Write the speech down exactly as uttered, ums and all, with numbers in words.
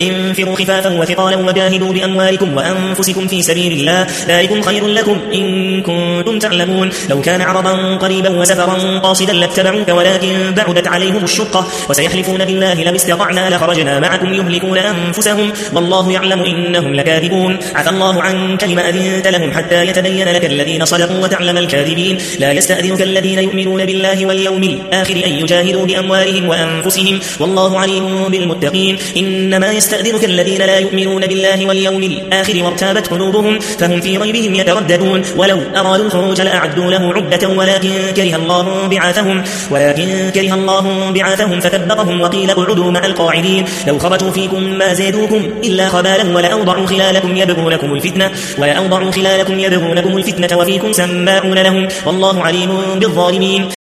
انفروا خفافا وثقالا وجاهدوا بأموالكم وأنفسكم في سبيل الله ذلكم خير لكم إن كنتم تعلمون لو كان عرضا قريبا وسفرا قاصدا لاتبعوك ولكن بعدت عليهم الشقة وسيحلفون بالله لو استطعنا لخرجنا معكم يهلكون أنفسهم والله يعلم إنهم لكاذبون عفى الله عنك لما أذنت لهم حتى يتبين لك الذين صدقوا وتعلم الكاذبين لا يستأذنك الذين يؤمنون بالله واليوم الآخر أن يجاهدوا بأموالهم وأنفسهم والله عليم بالمتقين إنما يستأذنك الذين لا يؤمنون بالله واليوم الآخر وارتابت قلوبهم فهم في ريبهم يترددون ولو أرادوا الخروج لأعدوا له عدة ولكن كره الله بعاثهم ولكن كره الله بعاثهم فثبطهم وقيل اقعدوا مع القاعدين لو خرجوا فيكم ما زادوكم إلا خبالا ولأوضعوا خلالكم يبغونكم الفتنة ولأوضعوا خلالكم يبغونكم الفتنة وفيكم سماعون لهم والله عليم بالظالمين